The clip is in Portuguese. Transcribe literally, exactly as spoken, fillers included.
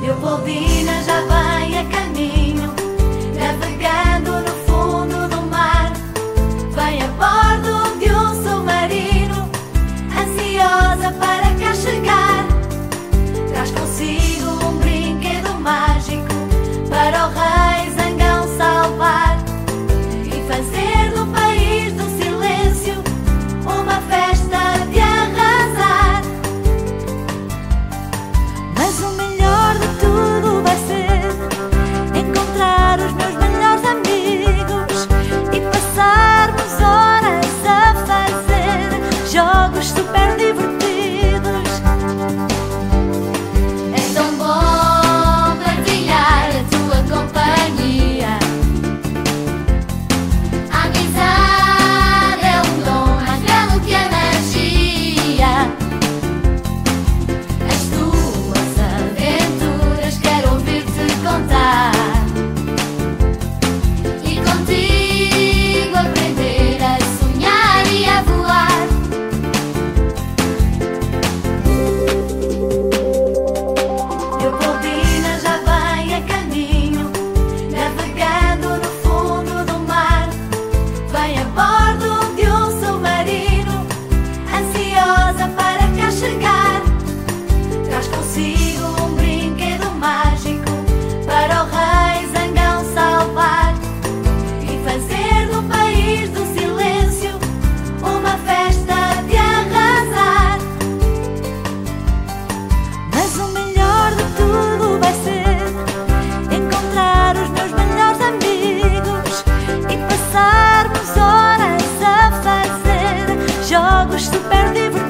Leopoldina já vai a caminho, navegando no fundo do mar. Vem a bordo de um submarino, ansiosa para cá chegar. Traz consigo um brinquedo mágico para o rei Zangão salvar e fazer do país do silêncio uma festa de arrasar. Mas o melhor de tudo vai ser encontrar os meus melhores amigos e passarmos horas a fazer jogos super divertidos. É tão bom partilhar a tua companhia. A amizade é um dom mais belo que a magia. As tuas aventuras quero ouvir-te contar e contigo aprender a sonhar e a voar. Leopoldina já vai a caminho, navegando no fundo do mar. Vem a bordo de um submarino, ansiosa para cá chegar. Traz consigo um brinquedo mágico para o rei Zangão salvar e fazer do país do silêncio uma festa de arrasar. Mas o melhor de tudo vai ser encontrar os meus melhores amigos e passarmos horas a fazer jogos super divertidos.